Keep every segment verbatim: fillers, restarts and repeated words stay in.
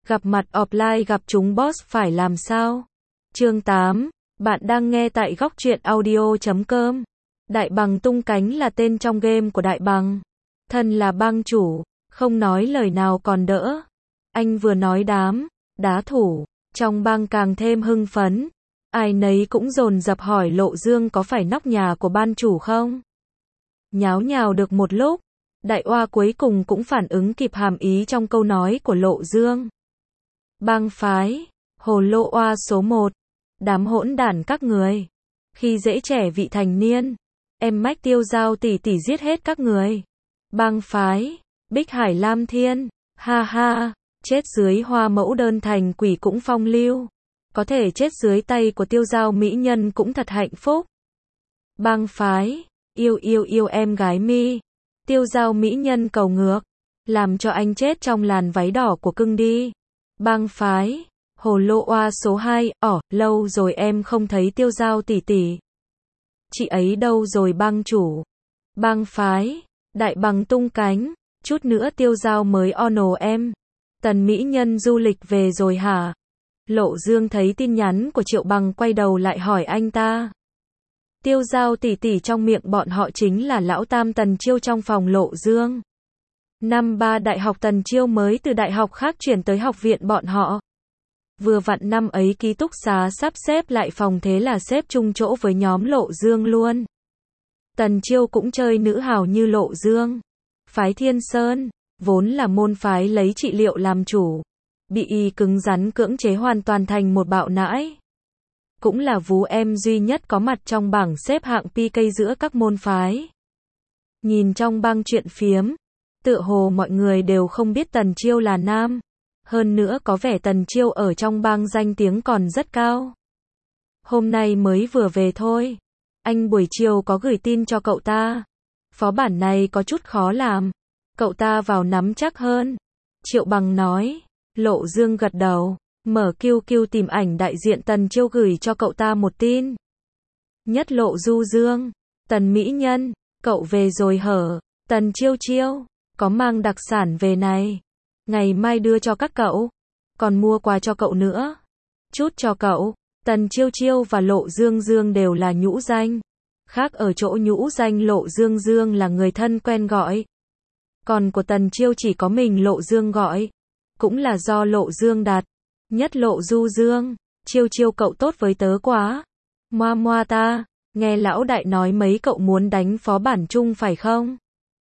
Gặp mặt offline gặp chúng boss phải làm sao? Chương tám, bạn đang nghe tại góc truyện audio chấm com. Đại Bằng tung cánh là tên trong game của Đại Bằng. Thân là bang chủ, không nói lời nào còn đỡ. Anh vừa nói đám, đá thủ, trong bang càng thêm hưng phấn. Ai nấy cũng dồn dập hỏi Lộ Dương có phải nóc nhà của ban chủ không? Nháo nhào được một lúc, Đại Oa cuối cùng cũng phản ứng kịp hàm ý trong câu nói của Lộ Dương. Bang phái, Hồ Lô Oa số một, đám hỗn đản các người. Khi dễ trẻ vị thành niên, em mách Tiêu Giao tỷ tỷ giết hết các người. Bang phái, Bích Hải Lam Thiên, ha ha, chết dưới hoa mẫu đơn thành quỷ cũng phong lưu. Có thể chết dưới tay của Tiêu Giao mỹ nhân cũng thật hạnh phúc. Bang phái, yêu yêu yêu em gái mi. Tiêu Giao mỹ nhân cầu ngược, làm cho anh chết trong làn váy đỏ của cưng đi. Bang phái, Hồ Lô Oa số hai, ỏ, lâu rồi em không thấy Tiêu Giao tỷ tỷ. Chị ấy đâu rồi bang chủ? Bang phái, Đại Bằng tung cánh, chút nữa Tiêu Giao mới ono em. Tần mỹ nhân du lịch về rồi hả? Lộ Dương thấy tin nhắn của Triệu Bằng quay đầu lại hỏi anh ta. Tiêu Giao tỷ tỷ trong miệng bọn họ chính là lão tam Tần Chiêu trong phòng Lộ Dương. Năm ba đại học Tần Chiêu mới từ đại học khác chuyển tới học viện bọn họ. Vừa vặn năm ấy ký túc xá sắp xếp lại phòng thế là xếp chung chỗ với nhóm Lộ Dương luôn. Tần Chiêu cũng chơi nữ hào như Lộ Dương. Phái Thiên Sơn, vốn là môn phái lấy trị liệu làm chủ. Bị y cứng rắn cưỡng chế hoàn toàn thành một bạo nãi. Cũng là vú em duy nhất có mặt trong bảng xếp hạng pê ca giữa các môn phái. Nhìn trong bang chuyện phiếm, tựa hồ mọi người đều không biết Tần Chiêu là nam. Hơn nữa có vẻ Tần Chiêu ở trong bang danh tiếng còn rất cao. Hôm nay mới vừa về thôi. Anh buổi chiều có gửi tin cho cậu ta. Phó bản này có chút khó làm. Cậu ta vào nắm chắc hơn. Triệu Bằng nói. Lộ Dương gật đầu. Mở Q Q tìm ảnh đại diện Tần Chiêu gửi cho cậu ta một tin. Nhất Lộ Du Dương. Tần mỹ nhân. Cậu về rồi hở? Tần Chiêu Chiêu. Có mang đặc sản về này. Ngày mai đưa cho các cậu. Còn mua quà cho cậu nữa. Chút cho cậu. Tần Chiêu Chiêu và Lộ Dương Dương đều là nhũ danh. Khác ở chỗ nhũ danh Lộ Dương Dương là người thân quen gọi. Còn của Tần Chiêu chỉ có mình Lộ Dương gọi. Cũng là do Lộ Dương đặt. Nhất Lộ Du Dương. Chiêu Chiêu cậu tốt với tớ quá. Moa moa ta. Nghe lão đại nói mấy cậu muốn đánh phó bản chung phải không?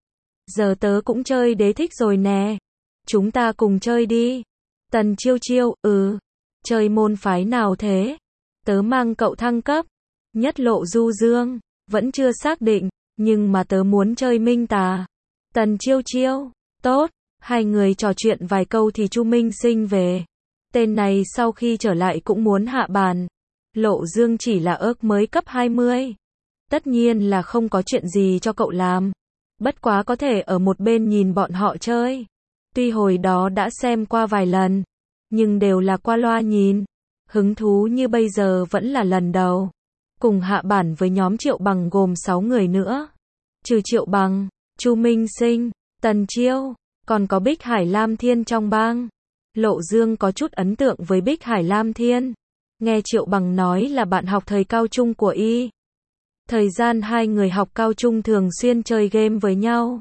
Giờ tớ cũng chơi đế thích rồi nè. Chúng ta cùng chơi đi. Tần Chiêu Chiêu, ừ. Chơi môn phái nào thế? Tớ mang cậu thăng cấp. Nhất Lộ Du Dương. Vẫn chưa xác định, nhưng mà tớ muốn chơi Minh Tà. Tần Chiêu Chiêu. Tốt. Hai người trò chuyện vài câu thì Chu Minh Sinh về. Tên này sau khi trở lại cũng muốn hạ bàn. Lộ Dương chỉ là ớt mới cấp hai mươi. Tất nhiên là không có chuyện gì cho cậu làm. Bất quá có thể ở một bên nhìn bọn họ chơi. Tuy hồi đó đã xem qua vài lần, nhưng đều là qua loa nhìn. Hứng thú như bây giờ vẫn là lần đầu. Cùng hạ bản với nhóm Triệu Bằng gồm sáu người nữa. Trừ Triệu Bằng, Chu Minh Sinh, Tần Chiêu, còn có Bích Hải Lam Thiên trong bang. Lộ Dương có chút ấn tượng với Bích Hải Lam Thiên. Nghe Triệu Bằng nói là bạn học thời cao trung của y. Thời gian hai người học cao trung thường xuyên chơi game với nhau.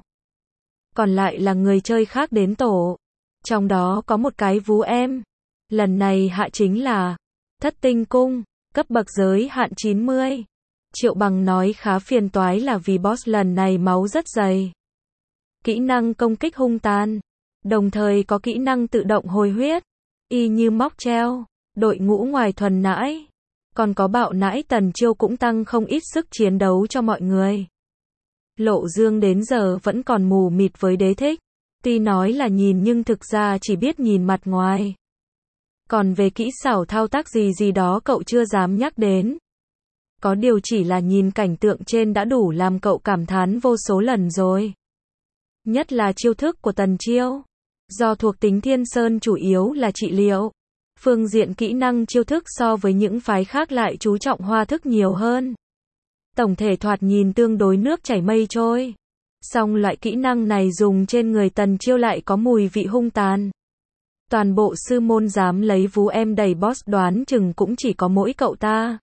Còn lại là người chơi khác đến tổ. Trong đó có một cái vú em. Lần này hạ chính là Thất Tinh Cung, cấp bậc giới hạn chín mươi. Triệu Bằng nói khá phiền toái là vì boss lần này máu rất dày. Kỹ năng công kích hung tàn. Đồng thời có kỹ năng tự động hồi huyết. Y như móc treo. Đội ngũ ngoài thuần nãi. Còn có bạo nãi Tần Chiêu cũng tăng không ít sức chiến đấu cho mọi người. Lộ Dương đến giờ vẫn còn mù mịt với đế thích. Tuy nói là nhìn nhưng thực ra chỉ biết nhìn mặt ngoài. Còn về kỹ xảo thao tác gì gì đó cậu chưa dám nhắc đến. Có điều chỉ là nhìn cảnh tượng trên đã đủ làm cậu cảm thán vô số lần rồi. Nhất là chiêu thức của Tần Chiêu. Do thuộc tính Thiên Sơn chủ yếu là trị liệu. Phương diện kỹ năng chiêu thức so với những phái khác lại chú trọng hoa thức nhiều hơn. Tổng thể thoạt nhìn tương đối nước chảy mây trôi. Song loại kỹ năng này dùng trên người Tần Chiêu lại có mùi vị hung tàn. Toàn bộ sư môn dám lấy vú em đẩy boss đoán chừng cũng chỉ có mỗi cậu ta.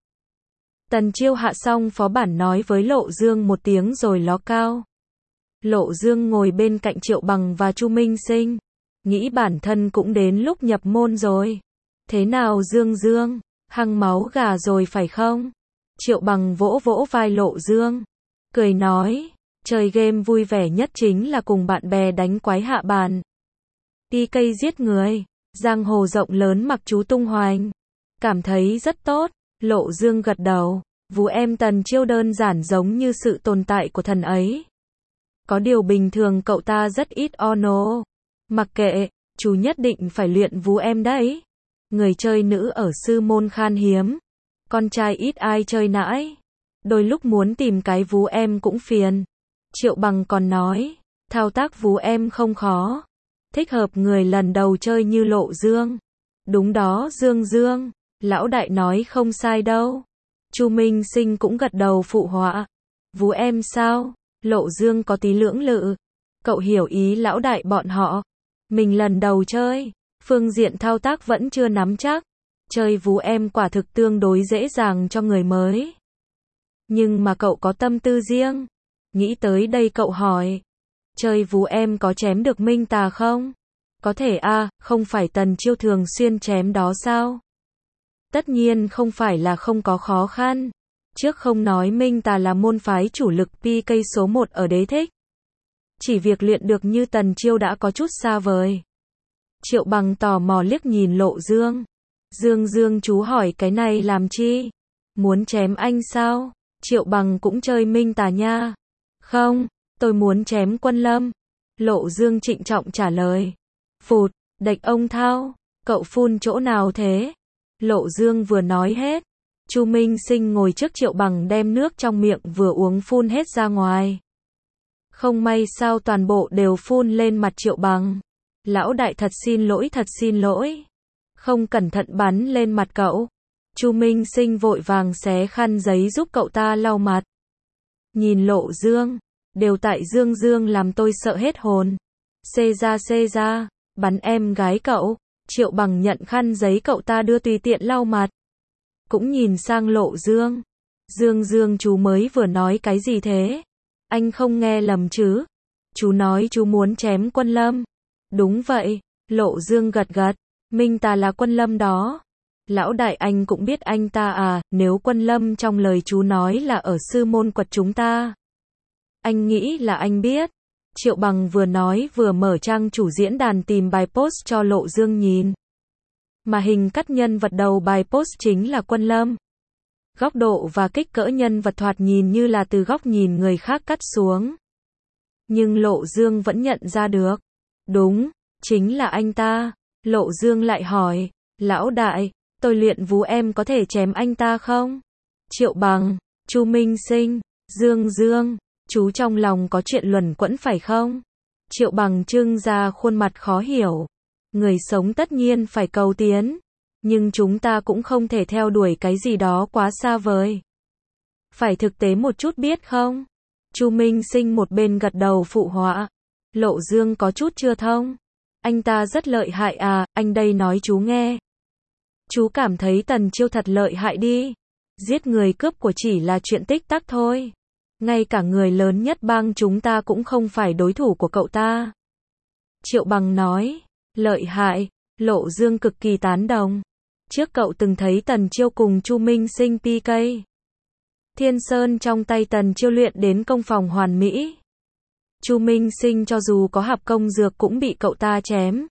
Tần Chiêu hạ xong phó bản nói với Lộ Dương một tiếng rồi ló cao. Lộ Dương ngồi bên cạnh Triệu Bằng và Chu Minh Sinh, nghĩ bản thân cũng đến lúc nhập môn rồi. Thế nào Dương Dương, hăng máu gà rồi phải không? Triệu Bằng vỗ vỗ vai Lộ Dương, cười nói, chơi game vui vẻ nhất chính là cùng bạn bè đánh quái hạ bàn. Đi cây giết người, giang hồ rộng lớn mặc chú tung hoành. Cảm thấy rất tốt, Lộ Dương gật đầu, vú em Tần Chiêu đơn giản giống như sự tồn tại của thần ấy. Có điều bình thường cậu ta rất ít ono. Mặc kệ, chú nhất định phải luyện vú em đấy. Người chơi nữ ở sư môn khan hiếm. Con trai ít ai chơi nãi. Đôi lúc muốn tìm cái vú em cũng phiền. Triệu Bằng còn nói, thao tác vú em không khó. Thích hợp người lần đầu chơi như Lộ Dương. Đúng đó Dương Dương, lão đại nói không sai đâu. Chu Minh Sinh cũng gật đầu phụ họa. Vú em sao? Lộ Dương có tí lưỡng lự. Cậu hiểu ý lão đại bọn họ. Mình lần đầu chơi, phương diện thao tác vẫn chưa nắm chắc. Chơi vú em quả thực tương đối dễ dàng cho người mới. Nhưng mà cậu có tâm tư riêng. Nghĩ tới đây cậu hỏi. Chơi vú em có chém được Minh Tà không? Có thể a, à, không phải Tần Chiêu thường xuyên chém đó sao? Tất nhiên không phải là không có khó khăn. Trước không nói Minh Tà là môn phái chủ lực pê ca số một ở đế thích. Chỉ việc luyện được như Tần Chiêu đã có chút xa vời. Triệu Bằng tò mò liếc nhìn Lộ Dương. Dương Dương chú hỏi cái này làm chi? Muốn chém anh sao? Triệu Bằng cũng chơi Minh Tà nha. Không, tôi muốn chém Quân Lâm. Lộ Dương trịnh trọng trả lời. Phụt, đạch ông thao, cậu phun chỗ nào thế? Lộ Dương vừa nói hết. Chu Minh Sinh ngồi trước Triệu Bằng đem nước trong miệng vừa uống phun hết ra ngoài. Không may sao toàn bộ đều phun lên mặt Triệu Bằng. Lão đại thật xin lỗi thật xin lỗi. Không cẩn thận bắn lên mặt cậu. Chu Minh Sinh vội vàng xé khăn giấy giúp cậu ta lau mặt. Nhìn Lộ Dương, đều tại Dương Dương làm tôi sợ hết hồn. Xê ra xê ra, bắn em gái cậu. Triệu Bằng nhận khăn giấy cậu ta đưa tùy tiện lau mặt. Cũng nhìn sang Lộ Dương. Dương Dương chú mới vừa nói cái gì thế? Anh không nghe lầm chứ? Chú nói chú muốn chém Quân Lâm. Đúng vậy, Lộ Dương gật gật. Minh Tà là Quân Lâm đó. Lão đại anh cũng biết anh ta à, nếu Quân Lâm trong lời chú nói là ở sư môn quật chúng ta. Anh nghĩ là anh biết. Triệu Bằng vừa nói vừa mở trang chủ diễn đàn tìm bài post cho Lộ Dương nhìn. Mà hình cắt nhân vật đầu bài post chính là Quân Lâm. Góc độ và kích cỡ nhân vật thoạt nhìn như là từ góc nhìn người khác cắt xuống. Nhưng Lộ Dương vẫn nhận ra được. Đúng, chính là anh ta. Lộ Dương lại hỏi, lão đại, tôi luyện vú em có thể chém anh ta không? Triệu Bằng, Chu Minh Sinh, Dương Dương, chú trong lòng có chuyện luẩn quẩn phải không? Triệu Bằng trưng ra khuôn mặt khó hiểu. Người sống tất nhiên phải cầu tiến. Nhưng chúng ta cũng không thể theo đuổi cái gì đó quá xa vời. Phải thực tế một chút biết không? Chu Minh Sinh một bên gật đầu phụ họa. Lộ Dương có chút chưa thông. Anh ta rất lợi hại à, anh đây nói chú nghe. Chú cảm thấy Tần Chiêu thật lợi hại đi. Giết người cướp của chỉ là chuyện tích tắc thôi. Ngay cả người lớn nhất bang chúng ta cũng không phải đối thủ của cậu ta. Triệu Bằng nói, lợi hại, Lộ Dương cực kỳ tán đồng. Trước cậu từng thấy Tần Chiêu cùng Chu Minh Sinh pê ca. Thiên Sơn trong tay Tần Chiêu luyện đến công phòng hoàn mỹ. Chu Minh Sinh cho dù có hạp công dược cũng bị cậu ta chém.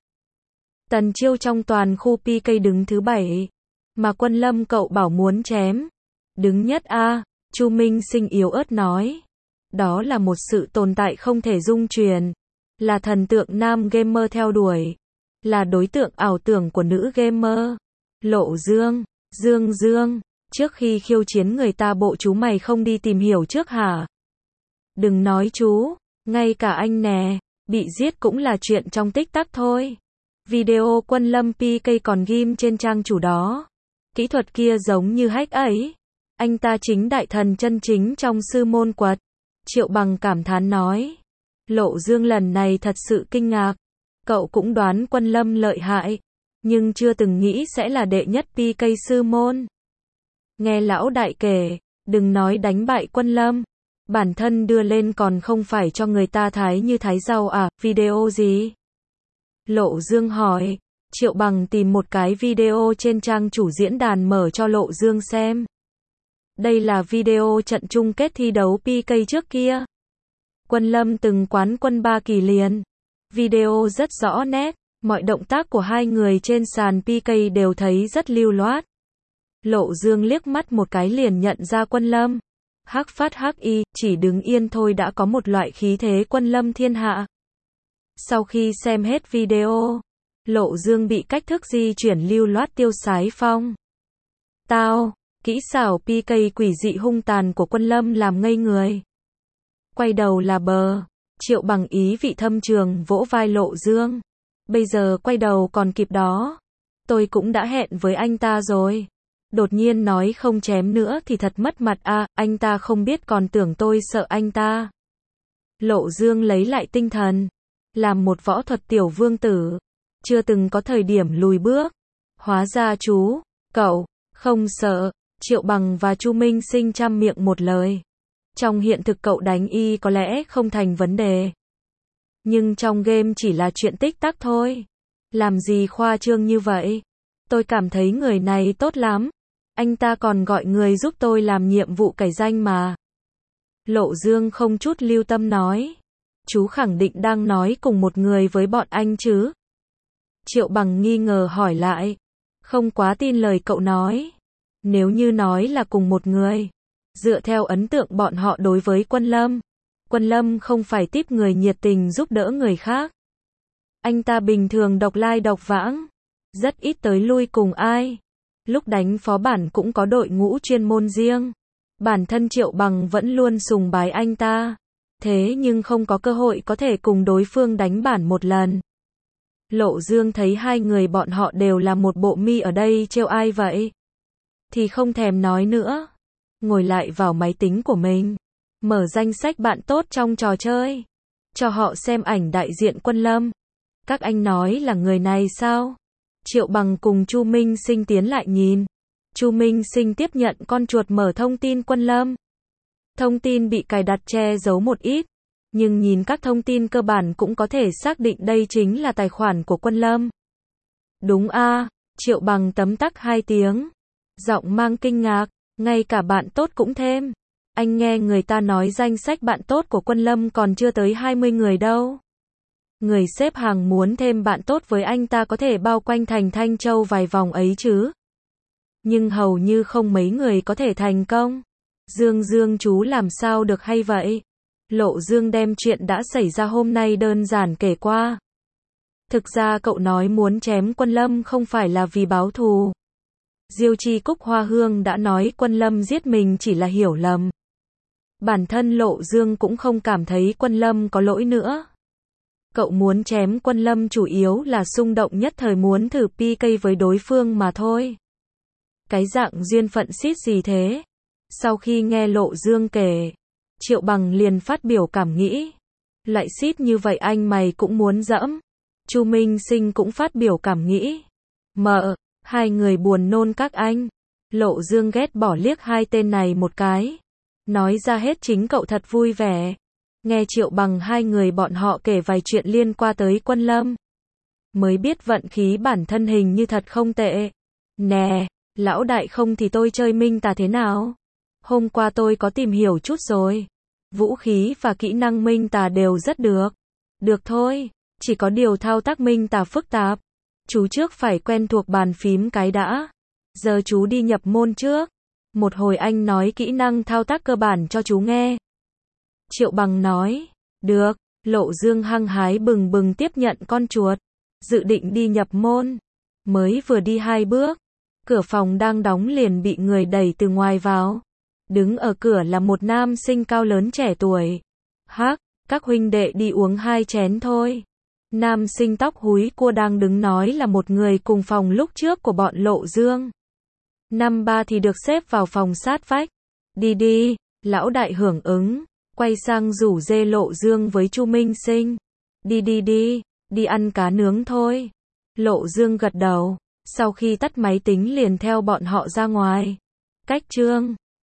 Tần Chiêu trong toàn khu pê ca đứng thứ bảy. Mà Quân Lâm cậu bảo muốn chém. Đứng nhất a, Chu Minh Sinh yếu ớt nói. Đó là một sự tồn tại không thể dung truyền. Là thần tượng nam gamer theo đuổi. Là đối tượng ảo tưởng của nữ gamer. Lộ Dương, Dương Dương, trước khi khiêu chiến người ta bộ chú mày không đi tìm hiểu trước hả? Đừng nói chú, ngay cả anh nè, bị giết cũng là chuyện trong tích tắc thôi. Video Quân Lâm pê ca còn ghim trên trang chủ đó. Kỹ thuật kia giống như hack ấy. Anh ta chính đại thần chân chính trong sư môn quật. Triệu Bằng cảm thán nói. Lộ Dương lần này thật sự kinh ngạc. Cậu cũng đoán Quân Lâm lợi hại, nhưng chưa từng nghĩ sẽ là đệ nhất pê ca sư môn. Nghe lão đại kể, đừng nói đánh bại Quân Lâm, bản thân đưa lên còn không phải cho người ta thái như thái rau à, video gì? Lộ Dương hỏi. Triệu Bằng tìm một cái video trên trang chủ diễn đàn mở cho Lộ Dương xem. Đây là video trận chung kết thi đấu pê ca trước kia. Quân Lâm từng quán quân ba kỳ liền. Video rất rõ nét, mọi động tác của hai người trên sàn pê ca đều thấy rất lưu loát. Lộ Dương liếc mắt một cái liền nhận ra Quân Lâm. Hắc phát hắc y, chỉ đứng yên thôi đã có một loại khí thế Quân Lâm thiên hạ. Sau khi xem hết video, Lộ Dương bị cách thức di chuyển lưu loát tiêu sái phong. Tao, kỹ xảo pê ca quỷ dị hung tàn của Quân Lâm làm ngây người. Quay đầu là bờ, Triệu Bằng ý vị thâm trường vỗ vai Lộ Dương. Bây giờ quay đầu còn kịp đó. Tôi cũng đã hẹn với anh ta rồi. Đột nhiên nói không chém nữa thì thật mất mặt à, anh ta không biết còn tưởng tôi sợ anh ta. Lộ Dương lấy lại tinh thần. Làm một võ thuật tiểu vương tử. Chưa từng có thời điểm lùi bước. Hóa ra chú, cậu, không sợ. Triệu Bằng và Chu Minh Sinh trăm miệng một lời. Trong hiện thực cậu đánh y có lẽ không thành vấn đề. Nhưng trong game chỉ là chuyện tích tắc thôi. Làm gì khoa trương như vậy? Tôi cảm thấy người này tốt lắm. Anh ta còn gọi người giúp tôi làm nhiệm vụ cải danh mà. Lộ Dương không chút lưu tâm nói. Chú khẳng định đang nói cùng một người với bọn anh chứ? Triệu Bằng nghi ngờ hỏi lại. Không quá tin lời cậu nói. Nếu như nói là cùng một người, dựa theo ấn tượng bọn họ đối với Quân Lâm, Quân Lâm không phải típ người nhiệt tình giúp đỡ người khác. Anh ta bình thường độc lai độc vãng, rất ít tới lui cùng ai. Lúc đánh phó bản cũng có đội ngũ chuyên môn riêng. Bản thân Triệu Bằng vẫn luôn sùng bái anh ta. Thế nhưng không có cơ hội có thể cùng đối phương đánh bản một lần. Lộ Dương thấy hai người bọn họ đều là một bộ mi ở đây trêu ai vậy? Thì không thèm nói nữa. Ngồi lại vào máy tính của mình. Mở danh sách bạn tốt trong trò chơi. Cho họ xem ảnh đại diện Quân Lâm. Các anh nói là người này sao? Triệu Bằng cùng Chu Minh Sinh tiến lại nhìn. Chu Minh Sinh tiếp nhận con chuột mở thông tin Quân Lâm. Thông tin bị cài đặt che giấu một ít. Nhưng nhìn các thông tin cơ bản cũng có thể xác định đây chính là tài khoản của Quân Lâm. Đúng a, Triệu Bằng tấm tắc hai tiếng. Giọng mang kinh ngạc, ngay cả bạn tốt cũng thêm. Anh nghe người ta nói danh sách bạn tốt của Quân Lâm còn chưa tới hai mươi người đâu. Người xếp hàng muốn thêm bạn tốt với anh ta có thể bao quanh thành Thanh Châu vài vòng ấy chứ. Nhưng hầu như không mấy người có thể thành công. Dương Dương chú làm sao được hay vậy? Lộ Dương đem chuyện đã xảy ra hôm nay đơn giản kể qua. Thực ra cậu nói muốn chém Quân Lâm không phải là vì báo thù. Diêu Chi Cúc Hoa Hương đã nói Quân Lâm giết mình chỉ là hiểu lầm. Bản thân Lộ Dương cũng không cảm thấy Quân Lâm có lỗi nữa. Cậu muốn chém Quân Lâm chủ yếu là xung động nhất thời muốn thử pê ca với đối phương mà thôi. Cái dạng duyên phận xít gì thế? Sau khi nghe Lộ Dương kể, Triệu Bằng liền phát biểu cảm nghĩ. Lại xít như vậy anh mày cũng muốn dẫm. Chu Minh Sinh cũng phát biểu cảm nghĩ. Mợ, hai người buồn nôn các anh. Lộ Dương ghét bỏ liếc hai tên này một cái. Nói ra hết chính cậu thật vui vẻ. Nghe Triệu Bằng hai người bọn họ kể vài chuyện liên quan tới Quân Lâm. Mới biết vận khí bản thân hình như thật không tệ. Nè, lão đại không thì tôi chơi minh tà thế nào? Hôm qua tôi có tìm hiểu chút rồi. Vũ khí và kỹ năng minh tà đều rất được. Được thôi, chỉ có điều thao tác minh tà phức tạp. Chú trước phải quen thuộc bàn phím cái đã. Giờ chú đi nhập môn trước. Một hồi anh nói kỹ năng thao tác cơ bản cho chú nghe. Triệu Bằng nói. Được, Lộ Dương hăng hái bừng bừng tiếp nhận con chuột. Dự định đi nhập môn. Mới vừa đi hai bước. Cửa phòng đang đóng liền bị người đẩy từ ngoài vào. Đứng ở cửa là một nam sinh cao lớn trẻ tuổi. Hắc, các huynh đệ đi uống hai chén thôi. Nam sinh tóc húi cua đang đứng nói là một người cùng phòng lúc trước của bọn Lộ Dương. Năm ba thì được xếp vào phòng sát vách. Đi đi, lão đại hưởng ứng. Quay sang rủ dê Lộ Dương với Chu Minh Sinh. Đi đi đi, Đi ăn cá nướng thôi. Lộ Dương gật đầu. Sau khi tắt máy tính liền theo bọn họ ra ngoài. Cách Trương